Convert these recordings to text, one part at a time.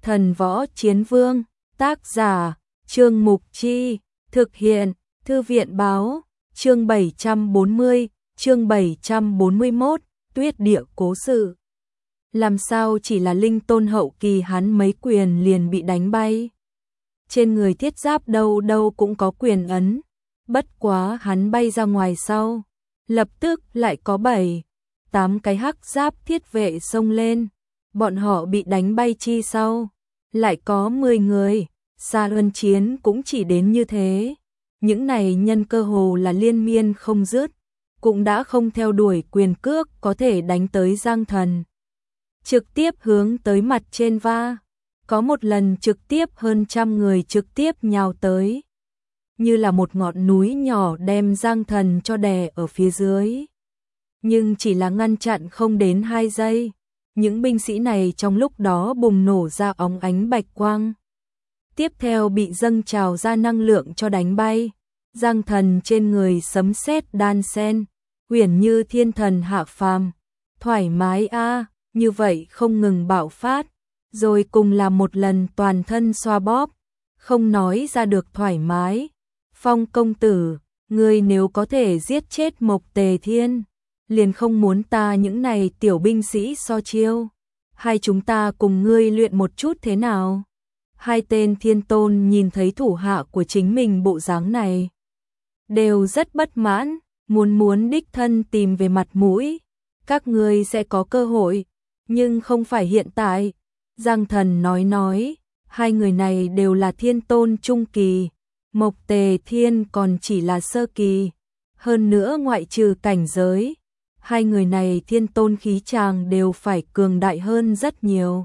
Thần Võ Chiến Vương, tác giả, Trương Mục Chi, thực hiện, Thư viện Báo, chương 740, chương 741, Tuyết Địa Cố Sự. Làm sao chỉ là linh tôn hậu kỳ hắn mấy quyền liền bị đánh bay. Trên người thiết giáp đâu đâu cũng có quyền ấn, bất quá hắn bay ra ngoài sau, lập tức lại có 7-8 cái hắc giáp thiết vệ xông lên, bọn họ bị đánh bay chi sau, lại có 10 người, Sa Luân chiến cũng chỉ đến như thế. Những này nhân cơ hồ là liên miên không dứt, cũng đã không theo đuổi quyền cước có thể đánh tới Giang Thần. Trực tiếp hướng tới mặt trên va, có một lần trực tiếp hơn trăm người trực tiếp nhào tới, như là một ngọn núi nhỏ đem Giang Thần cho đè ở phía dưới. Nhưng chỉ là ngăn chặn không đến 2 giây, những binh sĩ này trong lúc đó bùng nổ ra óng ánh bạch quang. Tiếp theo bị dâng trào ra năng lượng cho đánh bay, Giang Thần trên người sấm sét đan sen, huyền như thiên thần hạ phàm, thoải mái a, như vậy không ngừng bạo phát, rồi cùng là một lần toàn thân xoa bóp, không nói ra được thoải mái. Phong công tử, ngươi nếu có thể giết chết Mộc Tề Thiên, liền không muốn ta những này tiểu binh sĩ so chiêu, hay chúng ta cùng ngươi luyện một chút thế nào? Hai tên thiên tôn nhìn thấy thủ hạ của chính mình bộ dáng này, đều rất bất mãn, muốn đích thân tìm về mặt mũi. Các ngươi sẽ có cơ hội, nhưng không phải hiện tại. Giang Thần nói, hai người này đều là thiên tôn trung kỳ, Mộc Tề Thiên còn chỉ là sơ kỳ. Hơn nữa ngoại trừ cảnh giới, hai người này thiên tôn khí tràng đều phải cường đại hơn rất nhiều.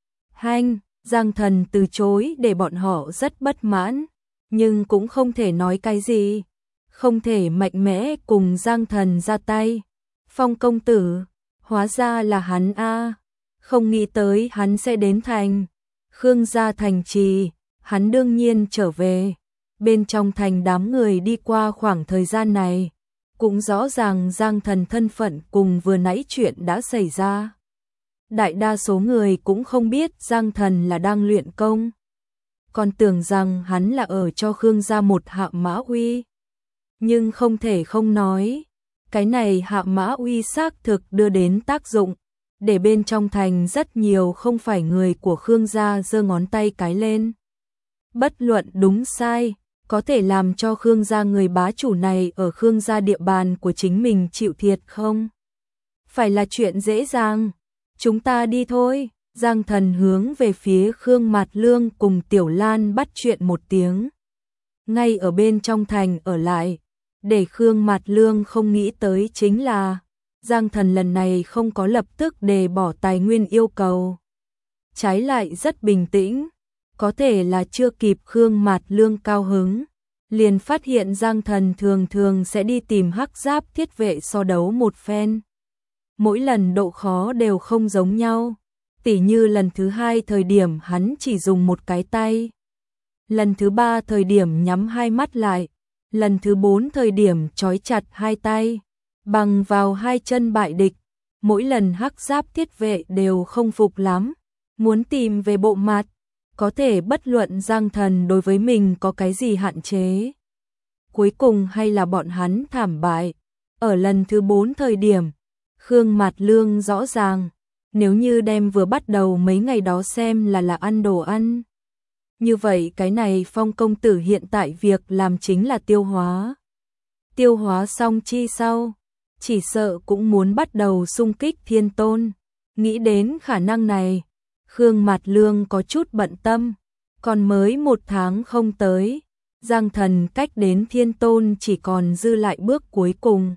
Giang Thần từ chối để bọn họ rất bất mãn, nhưng cũng không thể nói cái gì, không thể mạnh mẽ cùng Giang Thần ra tay. Phong công tử, hóa ra là hắn a, không nghĩ tới hắn sẽ đến thành Khương gia thành trì, hắn đương nhiên trở về. Bên trong thành đám người đi qua khoảng thời gian này, cũng rõ ràng Giang Thần thân phận cùng vừa nãy chuyện đã xảy ra. Đại đa số người cũng không biết Giang Thần là đang luyện công, còn tưởng rằng hắn là ở cho Khương gia một hạ mã uy. Nhưng không thể không nói, cái này hạ mã uy xác thực đưa đến tác dụng, để bên trong thành rất nhiều không phải người của Khương gia giơ ngón tay cái lên. Bất luận đúng sai, có thể làm cho Khương gia người bá chủ này ở Khương gia địa bàn của chính mình chịu thiệt không? Phải là chuyện dễ dàng. Chúng ta đi thôi. Giang Thần hướng về phía Khương Mạt Lương cùng Tiểu Lan bắt chuyện một tiếng. Ngay ở bên trong thành ở lại, để Khương Mạt Lương không nghĩ tới chính là Giang Thần lần này không có lập tức đề bỏ tài nguyên yêu cầu. Trái lại rất bình tĩnh, có thể là chưa kịp Khương Mạt Lương cao hứng, liền phát hiện Giang Thần thường sẽ đi tìm hắc giáp thiết vệ so đấu một phen. Mỗi lần độ khó đều không giống nhau, tỉ như lần thứ 2 thời điểm hắn chỉ dùng một cái tay, lần thứ 3 thời điểm nhắm hai mắt lại, lần thứ 4 thời điểm trói chặt hai tay, bằng vào hai chân bại địch. Mỗi lần hắc giáp thiết vệ đều không phục lắm, muốn tìm về bộ mặt, có thể bất luận Giang Thần đối với mình có cái gì hạn chế. Cuối cùng hay là bọn hắn thảm bại. Ở lần thứ 4 thời điểm, Khương Mạt Lương rõ ràng, nếu như đem vừa bắt đầu mấy ngày đó xem là ăn đồ ăn, như vậy cái này Phong công tử hiện tại việc làm chính là tiêu hóa. Tiêu hóa xong chi sau, chỉ sợ cũng muốn bắt đầu xung kích thiên tôn. Nghĩ đến khả năng này, Khương Mạt Lương có chút bận tâm, còn mới 1 tháng không tới, Giang Thần cách đến thiên tôn chỉ còn dư lại bước cuối cùng.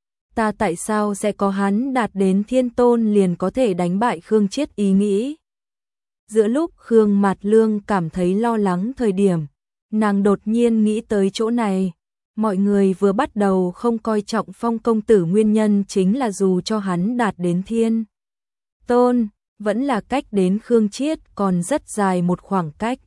Ta tại sao sẽ có hắn đạt đến thiên tôn liền có thể đánh bại Khương Chiết ý nghĩ? Giữa lúc Khương Mạt Lương cảm thấy lo lắng thời điểm, nàng đột nhiên nghĩ tới chỗ này. Mọi người vừa bắt đầu không coi trọng Phong công tử nguyên nhân chính là dù cho hắn đạt đến thiên tôn, vẫn là cách đến Khương Chiết còn rất dài một khoảng cách.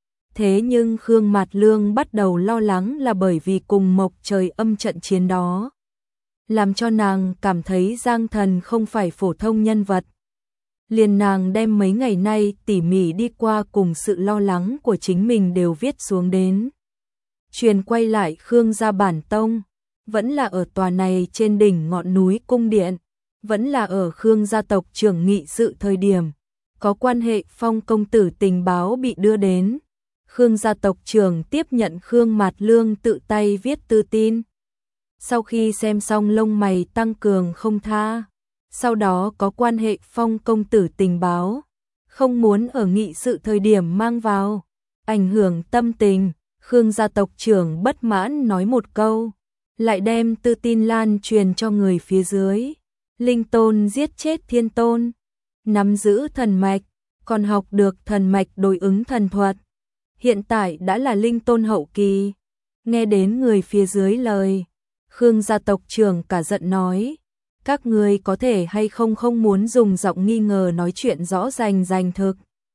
Thế nhưng Khương Mạt Lương bắt đầu lo lắng là bởi vì cùng Mộc Trời Âm trận chiến đó, làm cho nàng cảm thấy Giang Thần không phải phổ thông nhân vật. Liền nàng đem mấy ngày nay tỉ mỉ đi qua cùng sự lo lắng của chính mình đều viết xuống đến. Truyền quay lại Khương gia bản tông, vẫn là ở tòa này trên đỉnh ngọn núi cung điện, vẫn là ở Khương gia tộc trưởng nghị sự thời điểm, có quan hệ Phong công tử tình báo bị đưa đến. Khương gia tộc trưởng tiếp nhận Khương Mạt Lương tự tay viết thư tin. Sau khi xem xong lông mày tăng cường không tha, sau đó có quan hệ Phong công tử tình báo, không muốn ở nghị sự thời điểm mang vào, ảnh hưởng tâm tình. Khương gia tộc trưởng bất mãn nói một câu, lại đem thư tin lan truyền cho người phía dưới. Linh Tôn giết chết Thiên Tôn, nắm giữ thần mạch, còn học được thần mạch đối ứng thần thuật. Hiện tại đã là Linh Tôn hậu kỳ. Nghe đến người phía dưới lời, Khương gia tộc trưởng cả giận nói, các người có thể hay không muốn dùng giọng nghi ngờ nói chuyện rõ rành thực.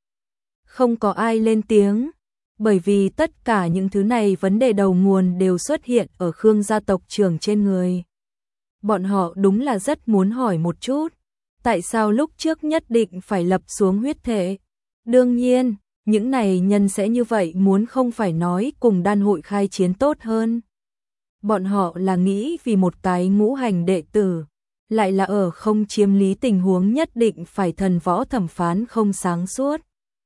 Không có ai lên tiếng, bởi vì tất cả những thứ này vấn đề đầu nguồn đều xuất hiện ở Khương gia tộc trưởng trên người. Bọn họ đúng là rất muốn hỏi một chút, tại sao lúc trước nhất định phải lập xuống huyết thể. Đương nhiên, những này nhân sẽ như vậy muốn không phải nói cùng đan hội khai chiến tốt hơn. Bọn họ là nghĩ vì một cái ngũ hành đệ tử, lại là ở không chiếm lý tình huống nhất định phải thần võ thẩm phán không sáng suốt.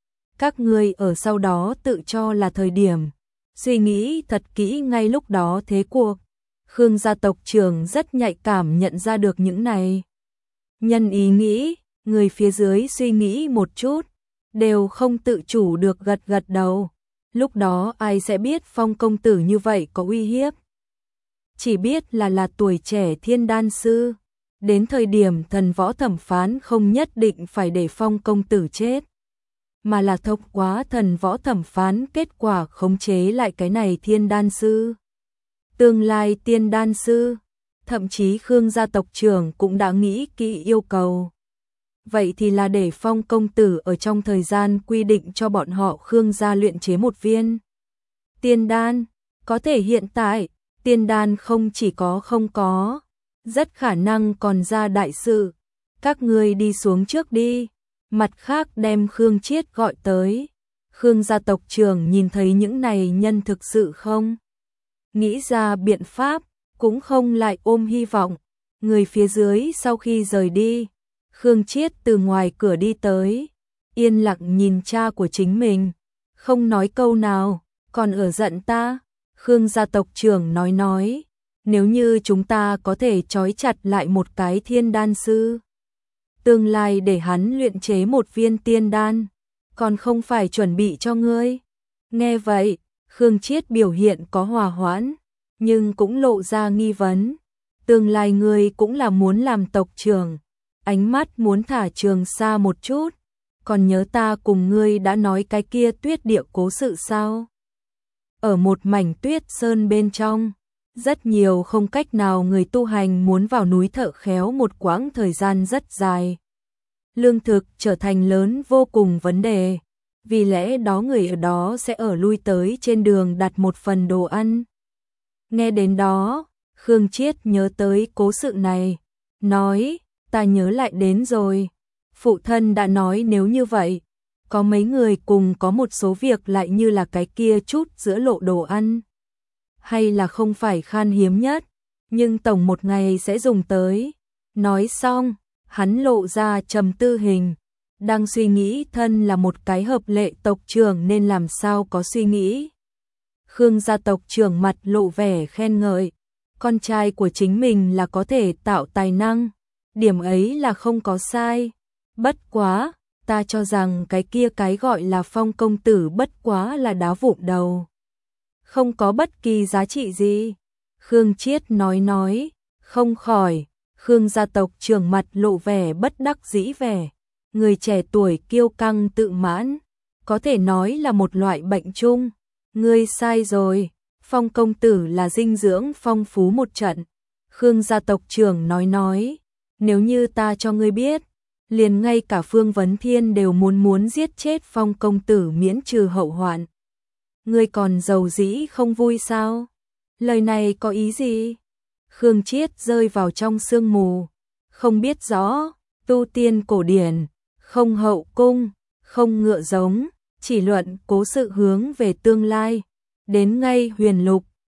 Các ngươi ở sau đó tự cho là thời điểm, suy nghĩ thật kỹ ngay lúc đó thế cuộc. Khương gia tộc trưởng rất nhạy cảm nhận ra được những này. Nhân ý nghĩ, người phía dưới suy nghĩ một chút, đều không tự chủ được gật đầu. Lúc đó ai sẽ biết Phong công tử như vậy có uy hiếp. Chỉ biết là tuổi trẻ thiên đan sư. Đến thời điểm thần võ thẩm phán không nhất định phải để Phong công tử chết, mà là thông qua thần võ thẩm phán kết quả khống chế lại cái này thiên đan sư. Tương lai tiên đan sư, thậm chí Khương gia tộc trưởng cũng đã nghĩ kỹ yêu cầu. Vậy thì là để Phong công tử ở trong thời gian quy định cho bọn họ Khương gia luyện chế một viên tiên đan. Có thể hiện tại, tiên đan không chỉ không có, rất khả năng còn ra đại sự. Các ngươi đi xuống trước đi. Mặt khác đem Khương Chiết gọi tới. Khương gia tộc trưởng nhìn thấy những này nhân thực sự không nghĩ ra biện pháp, cũng không lại ôm hy vọng. Người phía dưới sau khi rời đi, Khương Chiết từ ngoài cửa đi tới, yên lặng nhìn cha của chính mình, không nói câu nào. Còn ở giận ta? Khương gia tộc trưởng nói, nếu như chúng ta có thể trói chặt lại một cái thiên đan sư, tương lai để hắn luyện chế một viên tiên đan, còn không phải chuẩn bị cho ngươi. Nghe vậy, Khương Chiết biểu hiện có hòa hoãn, nhưng cũng lộ ra nghi vấn. Tương lai ngươi cũng là muốn làm tộc trưởng, ánh mắt muốn thả trường xa một chút. Còn nhớ ta cùng ngươi đã nói cái kia tuyết địa cố sự sao? Ở một mảnh tuyết sơn bên trong, rất nhiều không cách nào người tu hành muốn vào núi thợ khéo một quãng thời gian rất dài. Lương thực trở thành lớn vô cùng vấn đề, vì lẽ đó người ở đó sẽ ở lui tới trên đường đặt một phần đồ ăn. Nghe đến đó, Khương Chiết nhớ tới cố sự này, nói, ta nhớ lại đến rồi. Phụ thân đã nói nếu như vậy, có mấy người cùng có một số việc lại như là cái kia chút giữa lộ đồ ăn. Hay là không phải khan hiếm nhất, nhưng tổng một ngày sẽ dùng tới. Nói xong, hắn lộ ra trầm tư hình, đang suy nghĩ thân là một cái hợp lệ tộc trưởng nên làm sao có suy nghĩ. Khương gia tộc trưởng mặt lộ vẻ khen ngợi, con trai của chính mình là có thể tạo tài năng, điểm ấy là không có sai. Bất quá, ta cho rằng cái kia cái gọi là Phong công tử bất quá là đá vụn đầu, không có bất kỳ giá trị gì. Khương Chiết nói, không khỏi. Khương gia tộc trưởng mặt lộ vẻ bất đắc dĩ vẻ, người trẻ tuổi kiêu căng tự mãn, có thể nói là một loại bệnh chung. Ngươi sai rồi, Phong công tử là dinh dưỡng phong phú một trận. Khương gia tộc trưởng nói, nếu như ta cho ngươi biết, liền ngay cả Phương Vấn Thiên đều muốn giết chết Phong công tử miễn trừ hậu hoạn. Ngươi còn giàu dĩ không vui sao? Lời này có ý gì? Khương Chiết rơi vào trong sương mù, không biết rõ. Tu tiên cổ điển, không hậu cung, không ngựa giống, chỉ luận cố sự hướng về tương lai. Đến ngay huyền lục,